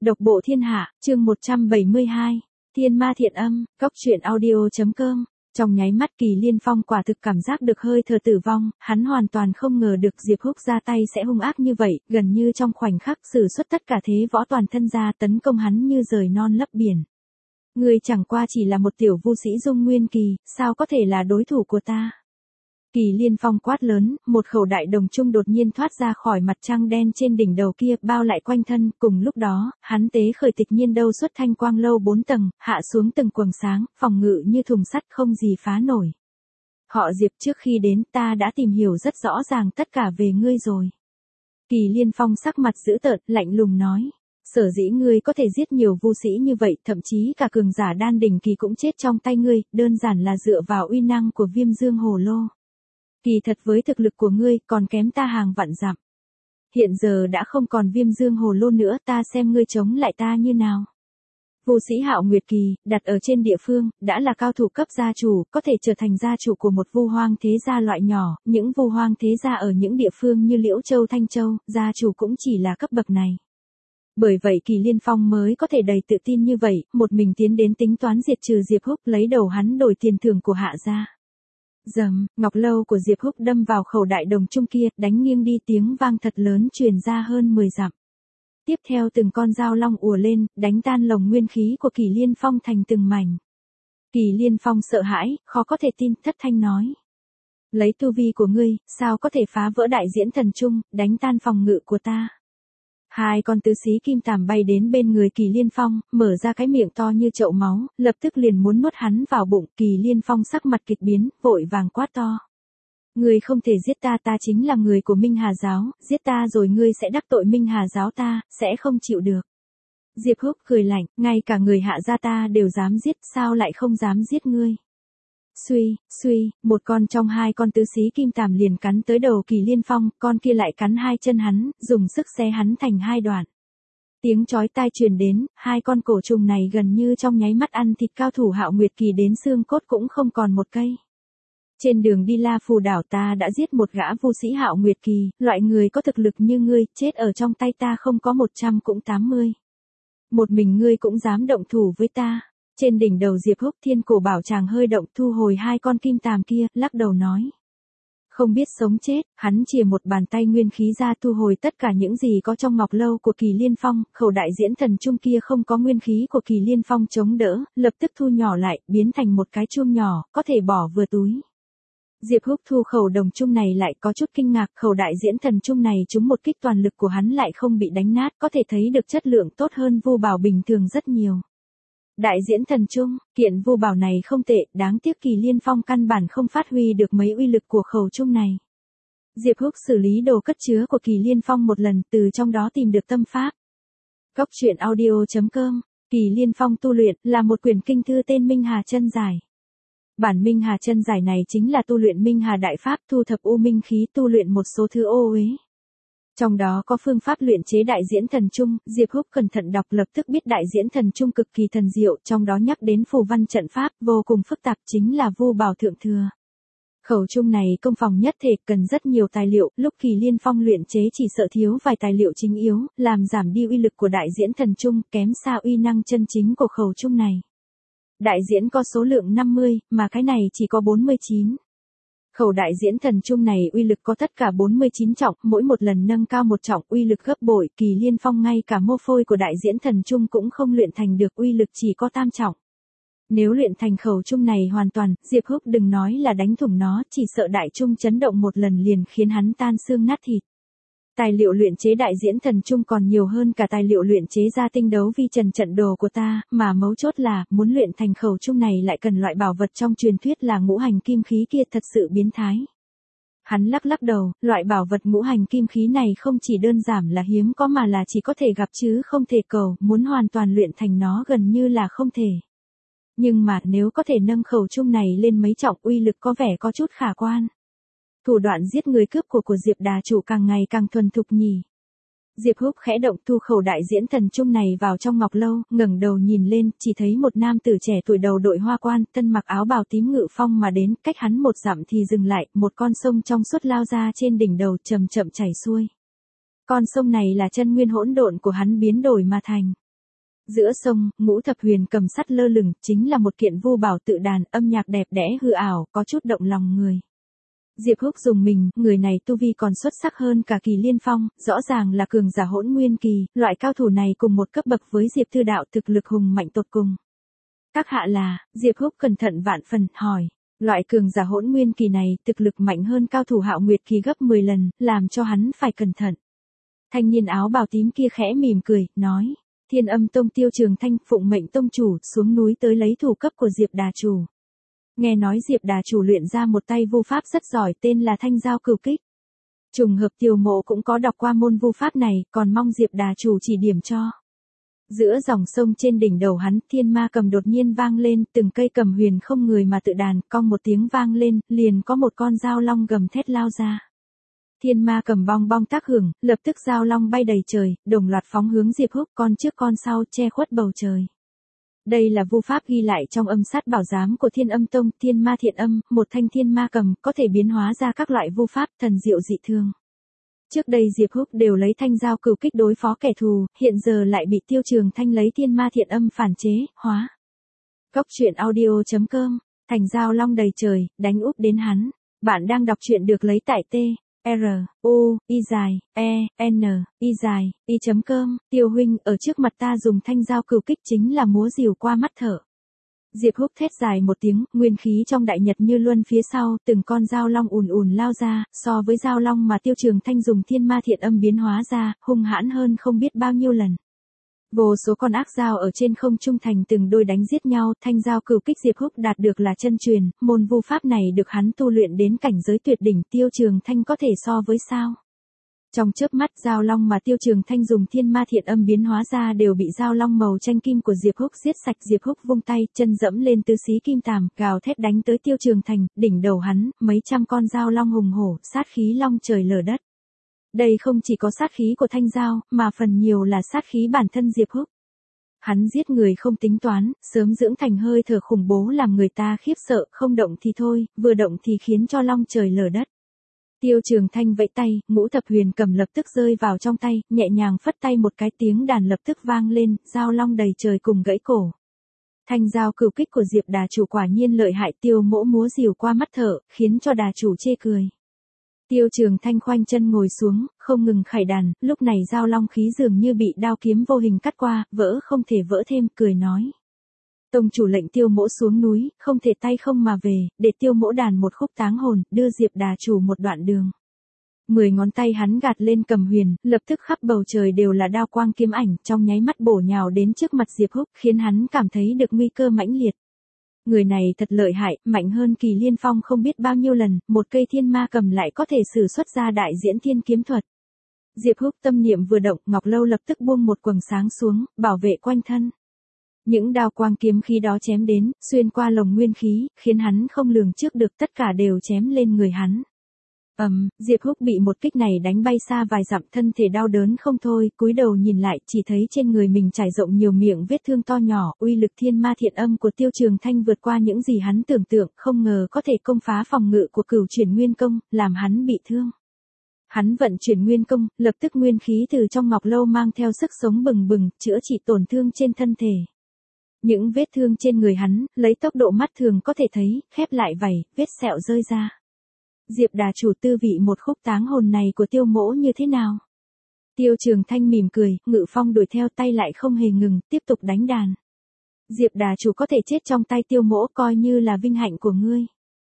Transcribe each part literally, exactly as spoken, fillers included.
Độc bộ thiên hạ, chương một trăm bảy mươi hai, Thiên ma thiện âm, cóc truyện audio.com. Trong nháy mắt Kỳ Liên Phong quả thực cảm giác được hơi thở tử vong, hắn hoàn toàn không ngờ được Diệp Húc ra tay sẽ hung ác như vậy, gần như trong khoảnh khắc sử xuất tất cả thế võ toàn thân ra tấn công hắn như rời non lấp biển. Ngươi chẳng qua chỉ là một tiểu vu sĩ Dung Nguyên Kỳ, sao có thể là đối thủ của ta? Kỳ Liên Phong quát lớn, một khẩu đại đồng trung đột nhiên thoát ra khỏi mặt trăng đen trên đỉnh đầu kia, bao lại quanh thân, cùng lúc đó, hắn tế khởi tịch nhiên đâu xuất thanh quang lâu bốn tầng, hạ xuống từng quầng sáng, phòng ngự như thùng sắt không gì phá nổi. Họ Diệp, trước khi đến ta đã tìm hiểu rất rõ ràng tất cả về ngươi rồi. Kỳ Liên Phong sắc mặt dữ tợn, lạnh lùng nói. Sở dĩ ngươi có thể giết nhiều vu sĩ như vậy, thậm chí cả cường giả đan đỉnh kỳ cũng chết trong tay ngươi, đơn giản là dựa vào uy năng của Viêm Dương Hồ Lô. Kỳ thật với thực lực của ngươi còn kém ta hàng vạn dặm. Hiện giờ đã không còn Viêm Dương Hồ Lô nữa, ta xem ngươi chống lại ta như nào. Vu sĩ Hạo Nguyệt Kỳ, đặt ở trên địa phương, đã là cao thủ cấp gia chủ, có thể trở thành gia chủ của một vu hoang thế gia loại nhỏ, những vu hoang thế gia ở những địa phương như Liễu Châu Thanh Châu, gia chủ cũng chỉ là cấp bậc này. Bởi vậy Kỳ Liên Phong mới có thể đầy tự tin như vậy, một mình tiến đến tính toán diệt trừ Diệp Húc, lấy đầu hắn đổi tiền thưởng của Hạ gia. Dầm, ngọc lâu của Diệp Húc đâm vào khẩu đại đồng trung kia, đánh nghiêng đi, tiếng vang thật lớn truyền ra hơn mười dặm. Tiếp theo từng con dao long ùa lên, đánh tan lồng nguyên khí của Kỳ Liên Phong thành từng mảnh. Kỳ Liên Phong sợ hãi, khó có thể tin, thất thanh nói. Lấy tu vi của ngươi, sao có thể phá vỡ đại diễn thần trung, đánh tan phòng ngự của ta? Hai con tứ xí kim tàm bay đến bên người Kỳ Liên Phong, mở ra cái miệng to như chậu máu, lập tức liền muốn nuốt hắn vào bụng. Kỳ Liên Phong sắc mặt kịch biến, vội vàng quát to. Ngươi không thể giết ta, ta chính là người của Minh Hà Giáo, giết ta rồi ngươi sẽ đắc tội Minh Hà Giáo, ta sẽ không chịu được. Diệp Húc cười lạnh, ngay cả người Hạ gia ta đều dám giết, sao lại không dám giết ngươi? Suy, suy, một con trong hai con tứ xí kim tàm liền cắn tới đầu Kỳ Liên Phong, con kia lại cắn hai chân hắn, dùng sức xé hắn thành hai đoạn. Tiếng chói tai truyền đến, hai con cổ trùng này gần như trong nháy mắt ăn thịt cao thủ Hạo Nguyệt Kỳ đến xương cốt cũng không còn một cây. Trên đường đi La Phù đảo ta đã giết một gã vu sĩ Hạo Nguyệt Kỳ, loại người có thực lực như ngươi, chết ở trong tay ta không có một trăm cũng tám mươi. Một mình ngươi cũng dám động thủ với ta. Trên đỉnh đầu Diệp Húc, Thiên Cổ Bảo Tràng hơi động, thu hồi hai con kim tàm kia, lắc đầu nói. Không biết sống chết, hắn chìa một bàn tay nguyên khí ra, thu hồi tất cả những gì có trong ngọc lâu của Kỳ Liên Phong, khẩu đại diễn thần trung kia không có nguyên khí của Kỳ Liên Phong chống đỡ, lập tức thu nhỏ lại, biến thành một cái chuông nhỏ, có thể bỏ vừa túi. Diệp Húc thu khẩu đồng trung này lại có chút kinh ngạc, khẩu đại diễn thần trung này trúng một kích toàn lực của hắn lại không bị đánh nát, có thể thấy được chất lượng tốt hơn vu bảo bình thường rất nhiều. Đại diễn thần trung, kiện vu bảo này không tệ, đáng tiếc Kỳ Liên Phong căn bản không phát huy được mấy uy lực của khẩu trung này. Diệp Húc xử lý đồ cất chứa của Kỳ Liên Phong một lần, từ trong đó tìm được tâm pháp. Cóc truyện audio.com, Kỳ Liên Phong tu luyện là một quyển kinh thư tên Minh Hà Chân Giải. Bản Minh Hà Chân Giải này chính là tu luyện Minh Hà Đại Pháp, thu thập u minh khí, tu luyện một số thứ ô uế. Trong đó có phương pháp luyện chế đại diễn thần trung, Diệp Húc cẩn thận đọc lập tức biết đại diễn thần trung cực kỳ thần diệu, trong đó nhắc đến phù văn trận pháp, vô cùng phức tạp, chính là vu bảo thượng thừa. Khẩu trung này công phòng nhất thể, cần rất nhiều tài liệu, lúc Kỳ Liên Phong luyện chế chỉ sợ thiếu vài tài liệu chính yếu, làm giảm đi uy lực của đại diễn thần trung, kém xa uy năng chân chính của khẩu trung này. Đại diễn có số lượng năm mươi, mà cái này chỉ có bốn mươi chín. Khẩu đại diễn thần trung này uy lực có tất cả bốn mươi chín trọng, mỗi một lần nâng cao một trọng uy lực gấp bội, Kỳ Liên Phong ngay cả mô phôi của đại diễn thần trung cũng không luyện thành được, uy lực chỉ có tam trọng. Nếu luyện thành khẩu trung này hoàn toàn, Diệp Húc đừng nói là đánh thủng nó, chỉ sợ đại trung chấn động một lần liền khiến hắn tan xương nát thịt. Tài liệu luyện chế đại diễn thần trung còn nhiều hơn cả tài liệu luyện chế ra tinh đấu vi trần trận đồ của ta, mà mấu chốt là, muốn luyện thành khẩu trung này lại cần loại bảo vật trong truyền thuyết là ngũ hành kim khí kia, thật sự biến thái. Hắn lắc lắc đầu, loại bảo vật ngũ hành kim khí này không chỉ đơn giản là hiếm có mà là chỉ có thể gặp chứ không thể cầu, muốn hoàn toàn luyện thành nó gần như là không thể. Nhưng mà nếu có thể nâng khẩu trung này lên mấy trọng, uy lực có vẻ có chút khả quan. Thủ đoạn giết người cướp của của Diệp đà chủ càng ngày càng thuần thục nhỉ. Diệp Húc khẽ động, thu khẩu đại diễn thần trung này vào trong ngọc lâu, ngẩng đầu nhìn lên, chỉ thấy một nam tử trẻ tuổi đầu đội hoa quan, thân mặc áo bào tím ngự phong mà đến, cách hắn một dặm thì dừng lại, một con sông trong suốt lao ra trên đỉnh đầu, chậm chậm chảy xuôi. Con sông này là chân nguyên hỗn độn của hắn biến đổi mà thành. Giữa sông, ngũ thập huyền cầm sắt lơ lửng, chính là một kiện vu bảo tự đàn, âm nhạc đẹp đẽ hư ảo, có chút động lòng người. Diệp Húc dùng mình, người này tu vi còn xuất sắc hơn cả Kỳ Liên Phong, rõ ràng là cường giả hỗn nguyên kỳ, loại cao thủ này cùng một cấp bậc với Diệp Thư Đạo thực lực hùng mạnh tột cùng. Các hạ là, Diệp Húc cẩn thận vạn phần, hỏi, loại cường giả hỗn nguyên kỳ này thực lực mạnh hơn cao thủ Hạo Nguyệt kỳ gấp mười lần, làm cho hắn phải cẩn thận. Thanh niên áo bào tím kia khẽ mỉm cười, nói, Thiên Âm Tông Tiêu Trường Thanh phụng mệnh tông chủ xuống núi tới lấy thủ cấp của Diệp Đà Chủ. Nghe nói Diệp Đà Chủ luyện ra một tay vu pháp rất giỏi tên là Thanh Giao Cửu Kích. Trùng hợp Tiêu Mộ cũng có đọc qua môn vu pháp này, còn mong Diệp Đà Chủ chỉ điểm cho. Giữa dòng sông trên đỉnh đầu hắn, thiên ma cầm đột nhiên vang lên, từng cây cầm huyền không người mà tự đàn, cong một tiếng vang lên, liền có một con dao long gầm thét lao ra. Thiên ma cầm bong bong tác hưởng, lập tức dao long bay đầy trời, đồng loạt phóng hướng Diệp Húc, con trước con sau che khuất bầu trời. Đây là vu pháp ghi lại trong âm sát bảo giám của Thiên Âm Tông, Thiên Ma Thiện Âm, một thanh thiên ma cầm có thể biến hóa ra các loại vu pháp thần diệu dị thương. Trước đây Diệp Húc đều lấy Thanh Giao Cửu Kích đối phó kẻ thù, hiện giờ lại bị Tiêu Trường Thanh lấy Thiên Ma Thiện Âm phản chế, hóa. Cốc truyện audio chấm com, thành dao long đầy trời, đánh úp đến hắn. Bạn đang đọc truyện được lấy tại T. R, U, Y dài, E, N, Y dài, Y chấm com, Tiêu huynh ở trước mặt ta dùng thanh dao cửu kích chính là múa rìu qua mắt thở. Diệp Húc thét dài một tiếng, nguyên khí trong đại nhật như luân phía sau, từng con dao long ùn ùn lao ra, so với dao long mà Tiêu Trường Thanh dùng Thiên Ma Thiện Âm biến hóa ra, hung hãn hơn không biết bao nhiêu lần. Vô số con ác dao ở trên không trung thành từng đôi đánh giết nhau, thanh dao cửu kích Diệp Húc đạt được là chân truyền, môn vu pháp này được hắn tu luyện đến cảnh giới tuyệt đỉnh, Tiêu Trường Thanh có thể so với sao? Trong chớp mắt dao long mà Tiêu Trường Thanh dùng Thiên Ma Thiện Âm biến hóa ra đều bị dao long màu tranh kim của Diệp Húc giết sạch. Diệp Húc vung tay, chân dẫm lên tứ xí kim tàm, gào thét đánh tới Tiêu Trường Thanh, đỉnh đầu hắn, mấy trăm con dao long hùng hổ, sát khí long trời lở đất. Đây không chỉ có sát khí của thanh dao, mà phần nhiều là sát khí bản thân Diệp Húc. Hắn giết người không tính toán, sớm dưỡng thành hơi thở khủng bố làm người ta khiếp sợ, không động thì thôi, vừa động thì khiến cho long trời lở đất. Tiêu Trường Thanh vẫy tay, ngũ thập huyền cầm lập tức rơi vào trong tay, nhẹ nhàng phất tay một cái, tiếng đàn lập tức vang lên, dao long đầy trời cùng gãy cổ. Thanh dao cửu kích của Diệp Đà Chủ quả nhiên lợi hại, Tiêu Mỗ múa rìu qua mắt thở, khiến cho Đà Chủ chê cười. Tiêu Trường Thanh khoanh chân ngồi xuống, không ngừng khải đàn, lúc này dao long khí dường như bị đao kiếm vô hình cắt qua, vỡ không thể vỡ thêm, cười nói. Tông chủ lệnh Tiêu Mỗ xuống núi, không thể tay không mà về, để Tiêu Mỗ đàn một khúc táng hồn, đưa Diệp Đà Chủ một đoạn đường. Mười ngón tay hắn gạt lên cầm huyền, lập tức khắp bầu trời đều là đao quang kiếm ảnh, trong nháy mắt bổ nhào đến trước mặt Diệp Húc, khiến hắn cảm thấy được nguy cơ mãnh liệt. Người này thật lợi hại, mạnh hơn Kỳ Liên Phong không biết bao nhiêu lần, một cây thiên ma cầm lại có thể sử xuất ra đại diễn thiên kiếm thuật. Diệp Húc tâm niệm vừa động, Ngọc Lâu lập tức buông một quầng sáng xuống, bảo vệ quanh thân. Những đao quang kiếm khí đó chém đến, xuyên qua lồng nguyên khí, khiến hắn không lường trước được, tất cả đều chém lên người hắn. Ầm, um, Diệp Húc bị một kích này đánh bay xa vài dặm, thân thể đau đớn không thôi, cúi đầu nhìn lại, chỉ thấy trên người mình trải rộng nhiều miệng vết thương to nhỏ, uy lực Thiên Ma Thiện Âm của Tiêu Trường Thanh vượt qua những gì hắn tưởng tượng, không ngờ có thể công phá phòng ngự của Cửu Chuyển Nguyên Công, làm hắn bị thương. Hắn vận chuyển nguyên công, lập tức nguyên khí từ trong Ngọc Lâu mang theo sức sống bừng bừng, chữa trị tổn thương trên thân thể. Những vết thương trên người hắn, lấy tốc độ mắt thường có thể thấy, khép lại vảy, vết sẹo rơi ra. Diệp Đà Chủ tư vị một khúc táng hồn này của Tiêu Mỗ như thế nào? Tiêu Trường Thanh mỉm cười, Ngự Phong đuổi theo, tay lại không hề ngừng, tiếp tục đánh đàn. Diệp Đà Chủ có thể chết trong tay Tiêu Mỗ coi như là vinh hạnh của ngươi.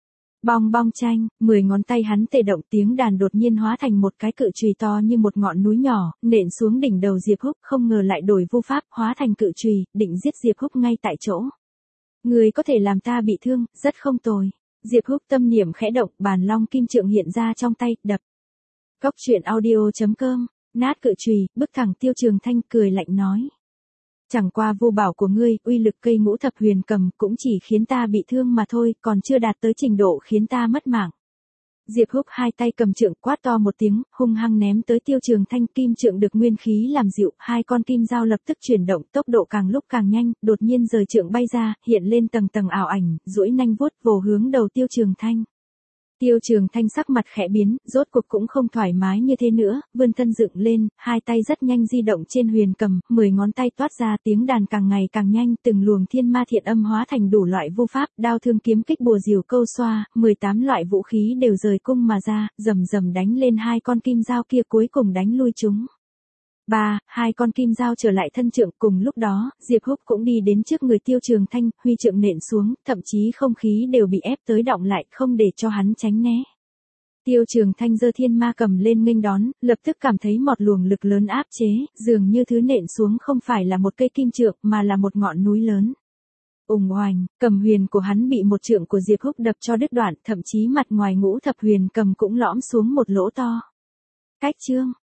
Bong bong chanh, mười ngón tay hắn tê động, tiếng đàn đột nhiên hóa thành một cái cự chùy to như một ngọn núi nhỏ, nện xuống đỉnh đầu Diệp Húc, không ngờ lại đổi vu pháp, hóa thành cự chùy, định giết Diệp Húc ngay tại chỗ. Người có thể làm ta bị thương, rất không tồi. Diệp Húc tâm niệm khẽ động, bàn long kim trượng hiện ra trong tay, đập. Cốc truyện audio chấm com, nát cự chùy, bước thẳng Tiêu Trường Thanh, cười lạnh nói. Chẳng qua vô bảo của ngươi, uy lực cây ngũ thập huyền cầm cũng chỉ khiến ta bị thương mà thôi, còn chưa đạt tới trình độ khiến ta mất mạng. Diệp Húc hai tay cầm trượng, quát to một tiếng, hung hăng ném tới Tiêu Trường Thanh, kim trượng được nguyên khí làm dịu, hai con kim dao lập tức chuyển động, tốc độ càng lúc càng nhanh, đột nhiên rời trượng bay ra, hiện lên tầng tầng ảo ảnh, duỗi nanh vuốt vồ hướng đầu Tiêu Trường Thanh. Tiêu Trường Thanh sắc mặt khẽ biến, rốt cuộc cũng không thoải mái như thế nữa, vươn thân dựng lên, hai tay rất nhanh di động trên huyền cầm, mười ngón tay toát ra tiếng đàn càng ngày càng nhanh, từng luồng thiên ma thiện âm hóa thành đủ loại vu pháp, đao thương kiếm kích bùa diều câu xoa, mười tám loại vũ khí đều rời cung mà ra, rầm rầm đánh lên hai con kim dao kia cuối cùng đánh lui chúng. Ba, hai con kim dao trở lại thân trượng, cùng lúc đó, Diệp Húc cũng đi đến trước người Tiêu Trường Thanh, huy trượng nện xuống, thậm chí không khí đều bị ép tới đọng lại, không để cho hắn tránh né. Tiêu Trường Thanh giơ thiên ma cầm lên nghênh đón, lập tức cảm thấy một luồng lực lớn áp chế, dường như thứ nện xuống không phải là một cây kim trượng mà là một ngọn núi lớn. Ùng oành, cầm huyền của hắn bị một trượng của Diệp Húc đập cho đứt đoạn, thậm chí mặt ngoài ngũ thập huyền cầm cũng lõm xuống một lỗ to. Cách chương